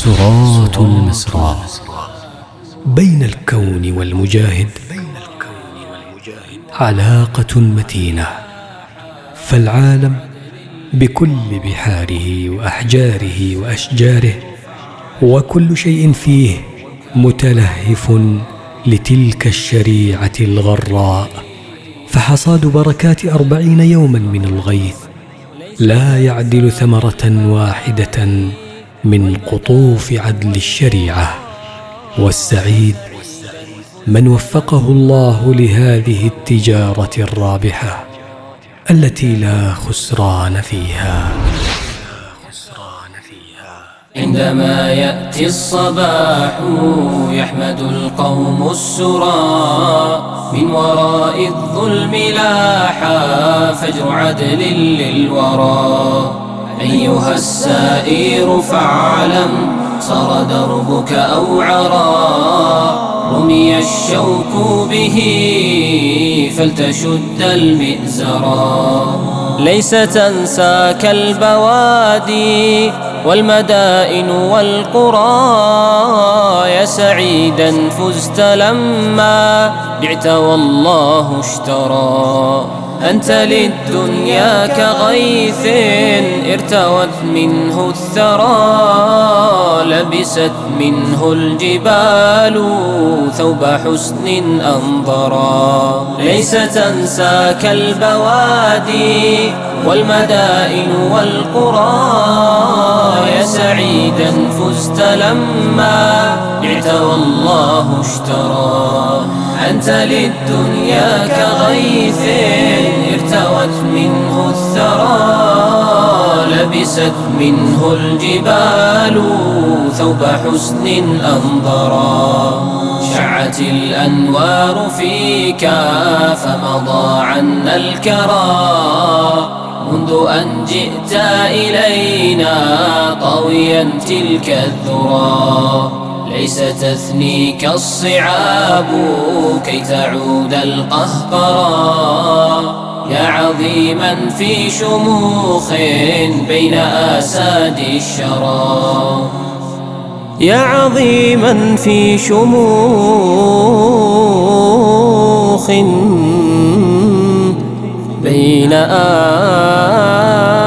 صراط المسرى بين الكون والمجاهد علاقة متينة، فالعالم بكل بحاره وأحجاره وأشجاره وكل شيء فيه متلهف لتلك الشريعة الغراء، فحصاد بركات 40 يوما من الغيث لا يعدل ثمرة واحدة من قطوف عدل الشريعة. والسعيد من وفقه الله لهذه التجارة الرابحة التي لا خسران فيها. عندما يأتي الصباح يحمد القوم السرى، من وراء الظلم لاحا فجر عدل للورى. أيها السائر فاعلم صار دربك أوعرا، رمي الشوك به فلتشد المئزرا. ليس تنساك البوادي والمدائن والقرى، يا سعيدا فزت لما بعت والله اشترى. أنت للدنيا كغيث ارتوت منه الثرى، لبست منه الجبال ثوب حسن أنظرا. ليس تنساك البوادي والمدائن والقرى، يا سعيدا فزت لما بعت والله اشترى. أنت للدنيا كغيث ارتوت منه الثرى، لبست منه الجبال ثوب حسن أنظرا. شعت الأنوار فيك فمضى عنا الكرى، منذ أن جئت إلينا طاويا تلك الذرى. ليس تثنيك الصعاب كي تعود القهقرى، يا عظيما في شموخ بين آساد الشرى. يا عظيما في شموخ بين